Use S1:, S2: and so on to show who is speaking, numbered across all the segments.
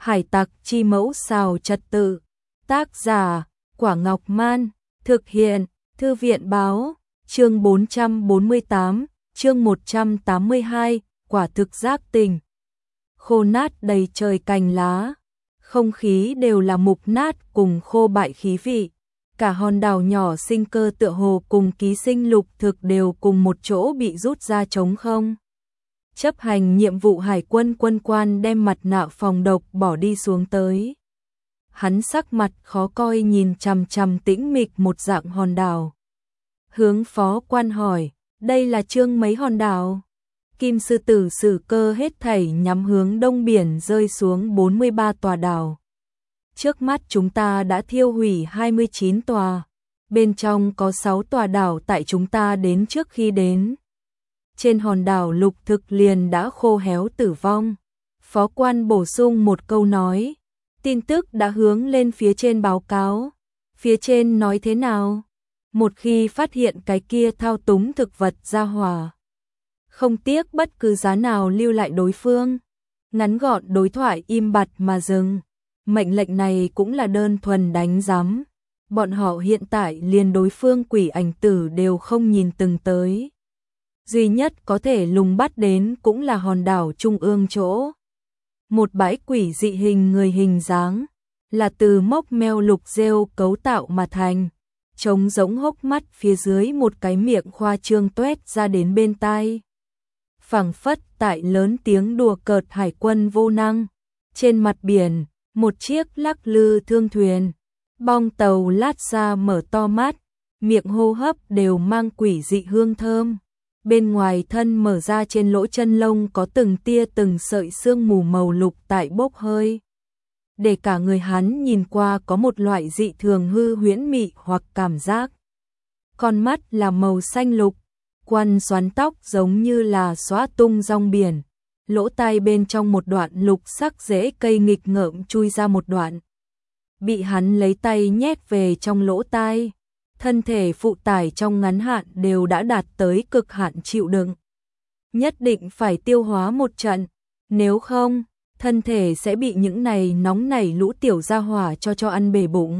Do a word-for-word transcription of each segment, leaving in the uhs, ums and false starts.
S1: Hải tặc chi mẫu xào trật tự. Tác giả, Quả Ngọc Man. Thực hiện, Thư viện Báo. Chương bốn trăm bốn mươi tám, chương một trăm tám mươi hai, quả thực giác tình. Khô nát đầy trời cành lá, không khí đều là mục nát cùng khô bại khí vị. Cả hòn đảo nhỏ sinh cơ tựa hồ cùng ký sinh lục thực đều cùng một chỗ bị rút ra trống không. Chấp hành nhiệm vụ hải quân quân quan đem mặt nạ phòng độc bỏ đi xuống tới. Hắn sắc mặt khó coi nhìn chằm chằm tĩnh mịch một dạng hòn đảo. Hướng phó quan hỏi, đây là chương mấy hòn đảo? Kim sư tử sử cơ hết thảy nhắm hướng đông biển rơi xuống bốn mươi ba tòa đảo. Trước mắt chúng ta đã thiêu hủy hai mươi chín tòa, bên trong có sáu tòa đảo tại chúng ta đến trước khi đến. Trên hòn đảo lục thực liền đã khô héo tử vong. Phó quan bổ sung một câu nói, tin tức đã hướng lên phía trên báo cáo. Phía trên nói thế nào? Một khi phát hiện cái kia thao túng thực vật ra hỏa, không tiếc bất cứ giá nào lưu lại đối phương. Ngắn gọn đối thoại im bặt mà dừng. Mệnh lệnh này cũng là đơn thuần đánh giám. Bọn họ hiện tại liền đối phương quỷ ảnh tử đều không nhìn từng tới. Duy nhất có thể lùng bắt đến cũng là hòn đảo trung ương chỗ. Một bãi quỷ dị hình người hình dáng, là từ móc meo lục rêu cấu tạo mà thành. Trống rỗng hốc mắt phía dưới một cái miệng khoa trương tuét ra đến bên tai. Phảng phất tại lớn tiếng đùa cợt hải quân vô năng. Trên mặt biển, một chiếc lắc lư thương thuyền. Bong tàu lát ra mở to mắt, miệng hô hấp đều mang quỷ dị hương thơm. Bên ngoài thân mở ra trên lỗ chân lông có từng tia từng sợi sương mù màu lục tại bốc hơi. Để cả người hắn nhìn qua có một loại dị thường hư huyễn mị hoặc cảm giác. Con mắt là màu xanh lục, quăn xoắn tóc giống như là xóa tung rong biển. Lỗ tai bên trong một đoạn lục sắc rễ cây nghịch ngợm chui ra một đoạn. Bị hắn lấy tay nhét về trong lỗ tai. Thân thể phụ tải trong ngắn hạn đều đã đạt tới cực hạn chịu đựng. Nhất định phải tiêu hóa một trận, nếu không, thân thể sẽ bị những này nóng nảy lũ tiểu gia hỏa cho cho ăn bể bụng.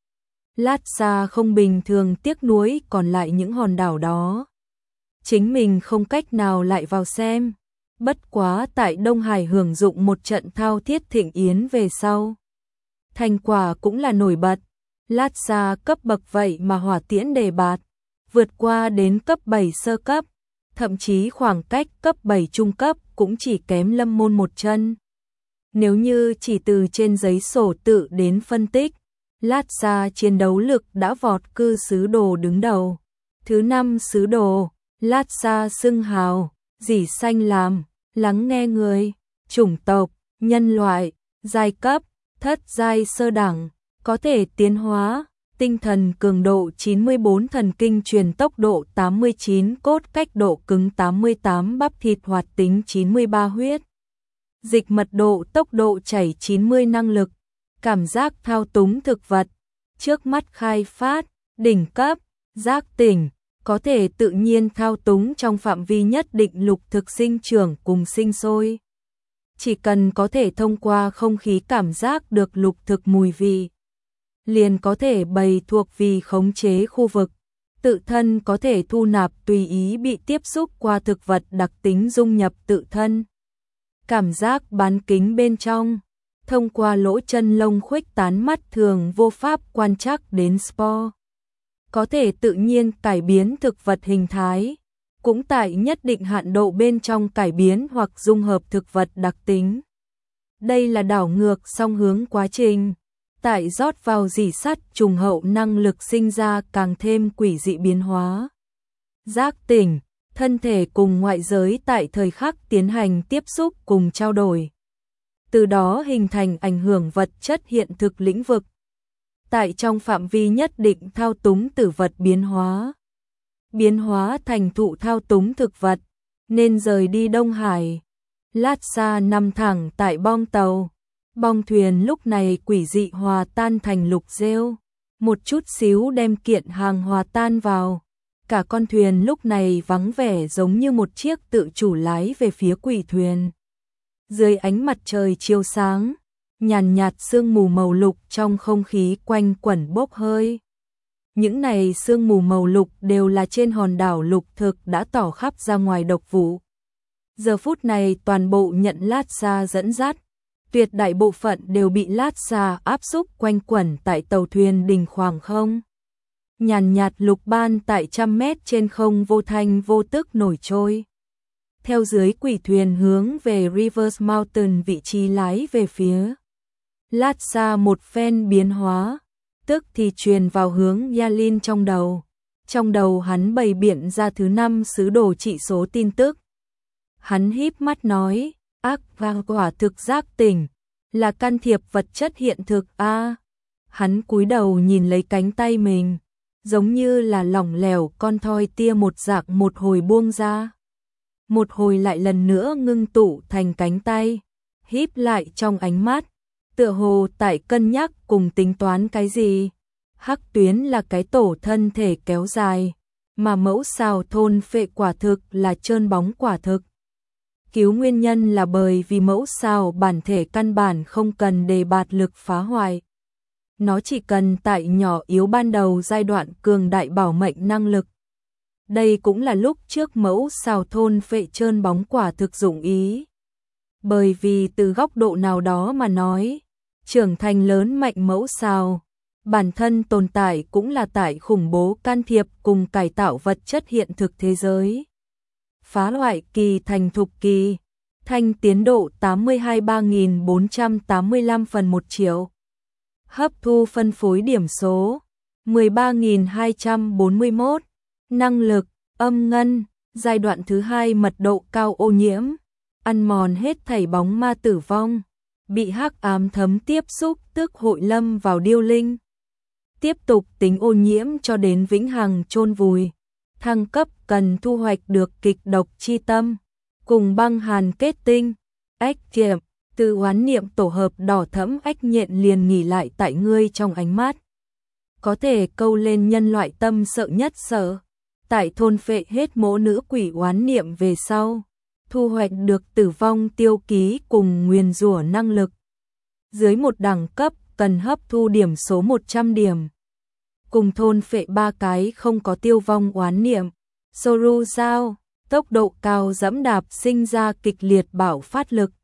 S1: Lát xa không bình thường tiếc nuối còn lại những hòn đảo đó. Chính mình không cách nào lại vào xem. Bất quá tại Đông Hải hưởng dụng một trận thao thiết thịnh yến về sau. Thành quả cũng là nổi bật. Lát xa cấp bậc vậy mà hỏa tiễn đề bạt, vượt qua đến cấp bảy sơ cấp, thậm chí khoảng cách cấp bảy trung cấp cũng chỉ kém Lâm Môn một chân. Nếu như chỉ từ trên giấy sổ tự đến phân tích, lát xa chiến đấu lực đã vọt cư sứ đồ đứng đầu. Thứ năm sứ đồ, lát xa xưng hào, dỉ xanh làm, lắng nghe người, chủng tộc, nhân loại, giai cấp, thất giai sơ đẳng. Có thể tiến hóa, tinh thần cường độ chín mươi bốn, thần kinh truyền tốc độ tám mươi chín, cốt cách độ cứng tám mươi tám, bắp thịt hoạt tính chín mươi ba, huyết dịch mật độ tốc độ chảy chín mươi, năng lực cảm giác thao túng thực vật, trước mắt khai phát, đỉnh cấp, giác tỉnh, có thể tự nhiên thao túng trong phạm vi nhất định lục thực sinh trưởng cùng sinh sôi. Chỉ cần có thể thông qua không khí cảm giác được lục thực mùi vị, liền có thể bày thuộc vì khống chế khu vực, tự thân có thể thu nạp tùy ý bị tiếp xúc qua thực vật đặc tính dung nhập tự thân. Cảm giác bán kính bên trong, thông qua lỗ chân lông khuếch tán mắt thường vô pháp quan trắc đến spore. Có thể tự nhiên cải biến thực vật hình thái, cũng tại nhất định hạn độ bên trong cải biến hoặc dung hợp thực vật đặc tính. Đây là đảo ngược song hướng quá trình. Tại rót vào dỉ sắt trùng hậu năng lực sinh ra càng thêm quỷ dị biến hóa. Giác tỉnh, thân thể cùng ngoại giới tại thời khắc tiến hành tiếp xúc cùng trao đổi. Từ đó hình thành ảnh hưởng vật chất hiện thực lĩnh vực. Tại trong phạm vi nhất định thao túng tử vật biến hóa. Biến hóa thành thụ thao túng thực vật, nên rời đi Đông Hải. Lát xa nằm thẳng tại bong tàu. Bong thuyền lúc này quỷ dị hòa tan thành lục rêu, một chút xíu đem kiện hàng hòa tan vào. Cả con thuyền lúc này vắng vẻ giống như một chiếc tự chủ lái về phía quỷ thuyền. Dưới ánh mặt trời chiếu sáng, nhàn nhạt sương mù màu lục trong không khí quanh quẩn bốc hơi. Những này sương mù màu lục đều là trên hòn đảo lục thực đã tỏ khắp ra ngoài độc vụ. Giờ phút này toàn bộ nhận Lát Xa dẫn dắt, tuyệt đại bộ phận đều bị Lát Xa áp xúc quanh quẩn tại tàu thuyền đình khoảng không. Nhàn nhạt lục ban tại trăm mét trên không vô thanh vô tức nổi trôi. Theo dưới quỷ thuyền hướng về Rivers Mountain vị trí lái về phía. Lát Xa một phen biến hóa, tức thì truyền vào hướng Yalin trong đầu. Trong đầu hắn bày biện ra thứ năm sứ đồ trị số tin tức. Hắn híp mắt nói, ác vang quả thực giác tỉnh, là can thiệp vật chất hiện thực a. À, hắn cúi đầu nhìn lấy cánh tay mình, giống như là lỏng lẻo con thoi tia một dạng một hồi buông ra. Một hồi lại lần nữa ngưng tụ thành cánh tay, híp lại trong ánh mắt, tựa hồ tại cân nhắc cùng tính toán cái gì. Hắc tuyến là cái tổ thân thể kéo dài, mà mẫu sao thôn phệ quả thực là trơn bóng quả thực. Cứu nguyên nhân là bởi vì mẫu sao bản thể căn bản không cần đề bạt lực phá hoại. Nó chỉ cần tại nhỏ yếu ban đầu giai đoạn cường đại bảo mệnh năng lực. Đây cũng là lúc trước mẫu sao thôn phệ trơn bóng quả thực dụng ý. Bởi vì từ góc độ nào đó mà nói, trưởng thành lớn mạnh mẫu sao, bản thân tồn tại cũng là tại khủng bố can thiệp cùng cải tạo vật chất hiện thực thế giới. Phá hoại kỳ thành thục kỳ, thanh tiến độ tám mươi hai ba nghìn bốn trăm tám mươi lăm phần một triệu. Hấp thu phân phối điểm số mười ba nghìn hai trăm bốn mươi mốt. Năng lực âm ngân, giai đoạn thứ hai mật độ cao ô nhiễm, ăn mòn hết thảy bóng ma tử vong, bị hắc ám thấm tiếp xúc tức hội lâm vào điêu linh. Tiếp tục tính ô nhiễm cho đến vĩnh hằng chôn vùi. Thăng cấp cần thu hoạch được kịch độc chi tâm, cùng băng hàn kết tinh, ách kiệm, từ oán niệm tổ hợp đỏ thẫm ách nhện liền nghỉ lại tại ngươi trong ánh mắt. Có thể câu lên nhân loại tâm sợ nhất sợ, tại thôn phệ hết mỗ nữ quỷ oán niệm về sau, thu hoạch được tử vong tiêu ký cùng nguyền rủa năng lực. Dưới một đẳng cấp cần hấp thu điểm số một trăm điểm. Cùng thôn phệ ba cái không có tiêu vong oán niệm. Soru Giao, tốc độ cao dẫm đạp sinh ra kịch liệt bạo phát lực.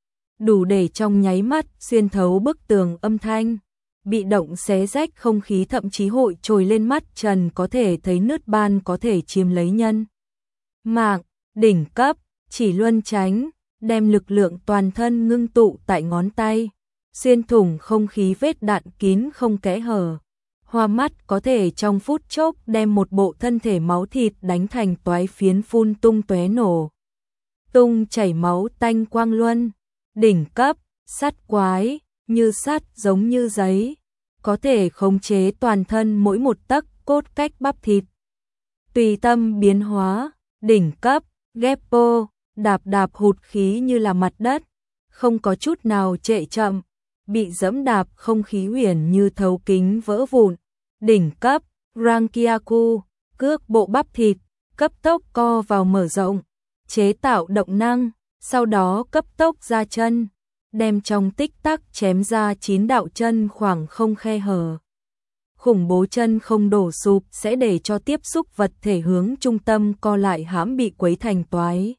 S1: Đủ để trong nháy mắt xuyên thấu bức tường âm thanh. Bị động xé rách không khí thậm chí hội trồi lên mắt trần có thể thấy nứt ban có thể chiếm lấy nhân. Mạng, đỉnh cấp, chỉ luân tránh, đem lực lượng toàn thân ngưng tụ tại ngón tay. Xuyên thủng không khí vết đạn kín không kẽ hở. Hoa mắt có thể trong phút chốc đem một bộ thân thể máu thịt đánh thành toái phiến phun tung tóe nổ. Tung chảy máu tanh quang luân, đỉnh cấp, sắt quái, như sắt giống như giấy, có thể khống chế toàn thân mỗi một tấc cốt cách bắp thịt. Tùy tâm biến hóa, đỉnh cấp, Geppo, đạp đạp hụt khí như là mặt đất, không có chút nào trệ chậm, bị dẫm đạp không khí huyền như thấu kính vỡ vụn. Đỉnh cấp, Rankiaku, cước bộ bắp thịt, cấp tốc co vào mở rộng, chế tạo động năng, sau đó cấp tốc ra chân, đem trong tích tắc chém ra chín đạo chân khoảng không khe hở. Khủng bố chân không đổ sụp sẽ để cho tiếp xúc vật thể hướng trung tâm co lại hãm bị quấy thành toái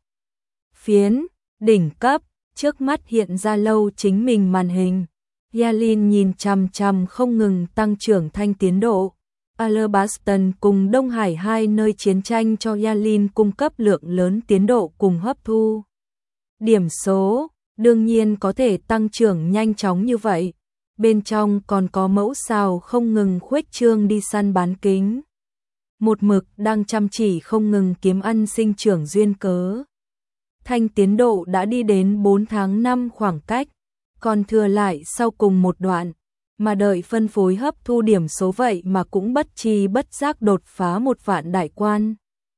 S1: phiến. Đỉnh cấp, trước mắt hiện ra lâu chính mình màn hình. Yalin nhìn chằm chằm không ngừng tăng trưởng thanh tiến độ. Alabaston cùng Đông Hải hai nơi chiến tranh cho Yalin cung cấp lượng lớn tiến độ cùng hấp thu. Điểm số, đương nhiên có thể tăng trưởng nhanh chóng như vậy. Bên trong còn có mẫu sao không ngừng khuếch trương đi săn bán kính. Một mực đang chăm chỉ không ngừng kiếm ăn sinh trưởng duyên cớ. Thanh tiến độ đã đi đến bốn tháng năm khoảng cách. Còn thừa lại sau cùng một đoạn, mà đợi phân phối hấp thu điểm số vậy mà cũng bất chi bất giác đột phá một vạn đại quan.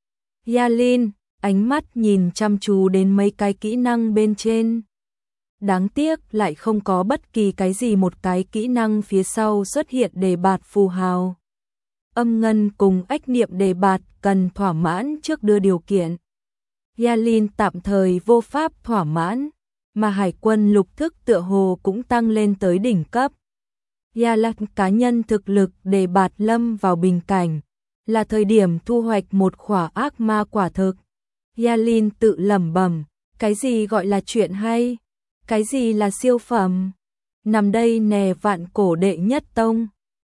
S1: Yalin, ánh mắt nhìn chăm chú đến mấy cái kỹ năng bên trên. Đáng tiếc lại không có bất kỳ cái gì một cái kỹ năng phía sau xuất hiện đề bạt phù hào. Âm ngân cùng ách niệm đề bạt cần thỏa mãn trước đưa điều kiện. Yalin tạm thời vô pháp thỏa mãn. mà hải quân lục thức tựa hồ cũng tăng lên tới đỉnh cấp. Gia Lạc cá nhân thực lực để bạt lâm vào bình cảnh, là thời điểm thu hoạch một khỏa ác ma quả thực. Gia Linh tự lẩm bẩm, cái gì gọi là chuyện hay? Cái gì là siêu phẩm? Nằm đây nè vạn cổ đệ nhất tông.